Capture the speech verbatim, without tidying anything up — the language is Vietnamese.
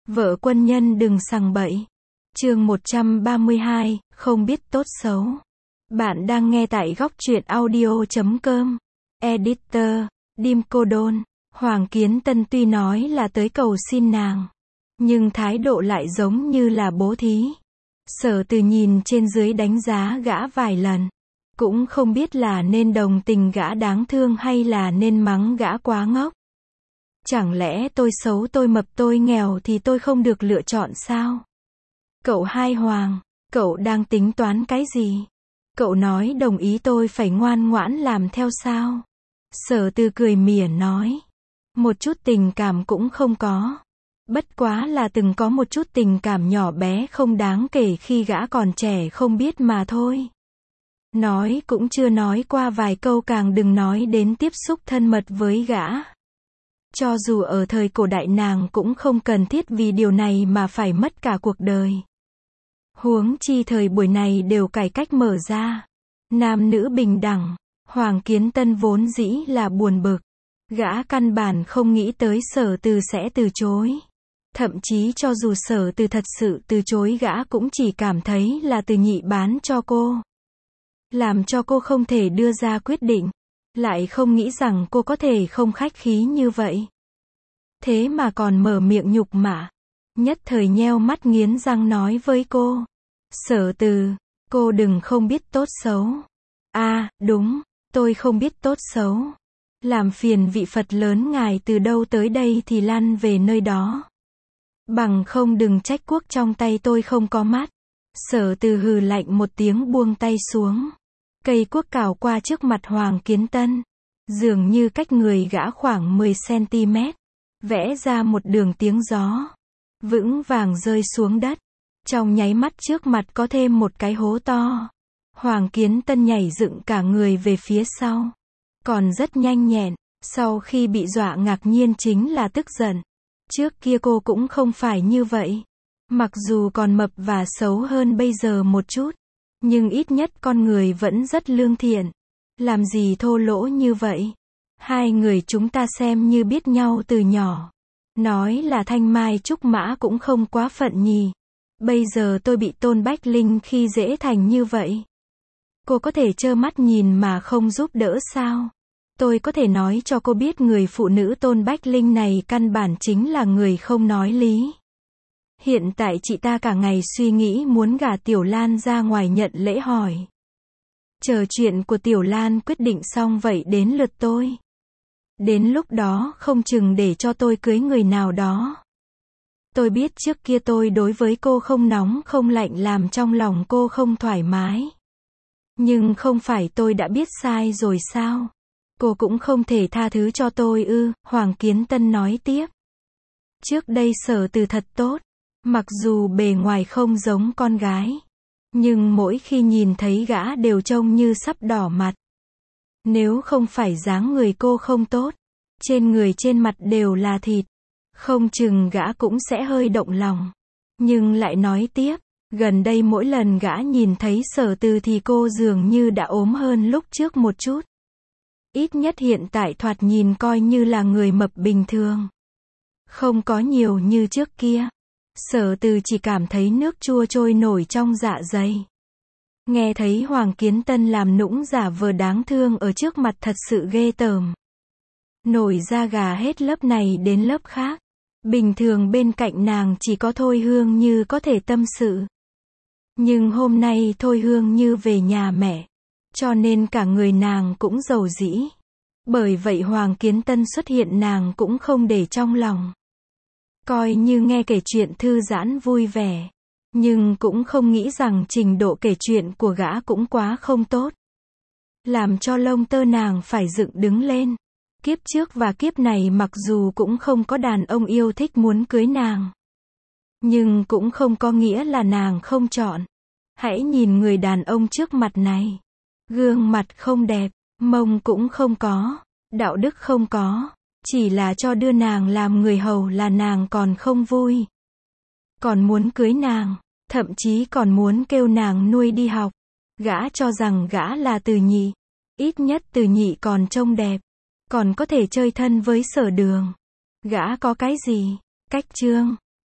Vợ quân nhân đừng sằng bậy. Chương một trăm ba mươi hai, không biết tốt xấu. Bạn đang nghe tại góc truyện audio chấm com. Editor, Dim Cô Đôn. Hoàng Kiến Tân tuy nói là tới cầu xin nàng, nhưng thái độ lại giống như là bố thí. Sở Từ nhìn trên dưới đánh giá gã vài lần, cũng không biết là nên đồng tình gã đáng thương hay là nên mắng gã quá ngốc. Chẳng lẽ tôi xấu, tôi mập, tôi nghèo thì tôi không được lựa chọn sao? Cậu Hai Hoàng, cậu đang tính toán cái gì? Cậu nói đồng ý tôi phải ngoan ngoãn làm theo sao? Sở Từ cười mỉa nói. Một chút tình cảm cũng không có. Bất quá là từng có một chút tình cảm nhỏ bé không đáng kể khi gã còn trẻ không biết mà thôi. Nói cũng chưa nói qua vài câu, càng đừng nói đến tiếp xúc thân mật với gã. Cho dù ở thời cổ đại nàng cũng không cần thiết vì điều này mà phải mất cả cuộc đời. Huống chi thời buổi này đều cải cách mở ra, nam nữ bình đẳng. Hoàng Kiến Tân vốn dĩ là buồn bực. Gã căn bản không nghĩ tới Sở Từ sẽ từ chối. Thậm chí cho dù Sở Từ thật sự từ chối, gã cũng chỉ cảm thấy là Từ Nhị bán cho cô, làm cho cô không thể đưa ra quyết định. Lại không nghĩ rằng cô có thể không khách khí như vậy. Thế mà còn mở miệng nhục mạ. Nhất thời nheo mắt nghiến răng nói với cô. Sở Từ, cô đừng không biết tốt xấu. À, đúng, tôi không biết tốt xấu. Làm phiền vị Phật lớn ngài từ đâu tới đây thì lăn về nơi đó. Bằng không đừng trách cuốc trong tay tôi không có mắt. Sở Từ hừ lạnh một tiếng buông tay xuống. Cây cuốc cào qua trước mặt Hoàng Kiến Tân. Dường như cách người gã khoảng mười xăng-ti-mét. Vẽ ra một đường tiếng gió. Vững vàng rơi xuống đất. Trong nháy mắt trước mặt có thêm một cái hố to. Hoàng Kiến Tân nhảy dựng cả người về phía sau. Còn rất nhanh nhẹn. Sau khi bị dọa ngạc nhiên chính là tức giận. Trước kia cô cũng không phải như vậy. Mặc dù còn mập và xấu hơn bây giờ một chút, nhưng ít nhất con người vẫn rất lương thiện. Làm gì thô lỗ như vậy? Hai người chúng ta xem như biết nhau từ nhỏ. Nói là thanh mai trúc mã cũng không quá phận nhỉ. Bây giờ tôi bị Tôn Bách Linh khi dễ thành như vậy. Cô có thể trơ mắt nhìn mà không giúp đỡ sao? Tôi có thể nói cho cô biết người phụ nữ Tôn Bách Linh này căn bản chính là người không nói lý. Hiện tại chị ta cả ngày suy nghĩ muốn gả Tiểu Lan ra ngoài nhận lễ hỏi. Chờ chuyện của Tiểu Lan quyết định xong vậy đến lượt tôi. Đến lúc đó không chừng để cho tôi cưới người nào đó. Tôi biết trước kia tôi đối với cô không nóng không lạnh làm trong lòng cô không thoải mái. Nhưng không phải tôi đã biết sai rồi sao? Cô cũng không thể tha thứ cho tôi ư? Hoàng Kiến Tân nói tiếp. Trước đây Sở Từ thật tốt. Mặc dù bề ngoài không giống con gái, nhưng mỗi khi nhìn thấy gã đều trông như sắp đỏ mặt. Nếu không phải dáng người cô không tốt, trên người trên mặt đều là thịt, không chừng gã cũng sẽ hơi động lòng. Nhưng lại nói tiếp, gần đây mỗi lần gã nhìn thấy Sở Từ thì cô dường như đã ốm hơn lúc trước một chút. Ít nhất hiện tại thoạt nhìn coi như là người mập bình thường. Không có nhiều như trước kia. Sở Từ chỉ cảm thấy nước chua trôi nổi trong dạ dày. Nghe thấy Hoàng Kiến Tân làm nũng giả vờ đáng thương ở trước mặt thật sự ghê tởm. Nổi da gà hết lớp này đến lớp khác. Bình thường bên cạnh nàng chỉ có Thôi Hương Như có thể tâm sự. Nhưng hôm nay Thôi Hương Như về nhà mẹ, cho nên cả người nàng cũng rầu rĩ. Bởi vậy Hoàng Kiến Tân xuất hiện nàng cũng không để trong lòng. Coi như nghe kể chuyện thư giãn vui vẻ. Nhưng cũng không nghĩ rằng trình độ kể chuyện của gã cũng quá không tốt. Làm cho lông tơ nàng phải dựng đứng lên. Kiếp trước và kiếp này mặc dù cũng không có đàn ông yêu thích muốn cưới nàng, nhưng cũng không có nghĩa là nàng không chọn. Hãy nhìn người đàn ông trước mặt này. Gương mặt không đẹp, mông cũng không có, đạo đức không có. Chỉ là cho đưa nàng làm người hầu là nàng còn không vui. Còn muốn cưới nàng, thậm chí còn muốn kêu nàng nuôi đi học. Gã cho rằng gã là Từ Nhị. Ít nhất Từ Nhị còn trông đẹp, còn có thể chơi thân với Sở Đường. Gã có cái gì? Cách trương.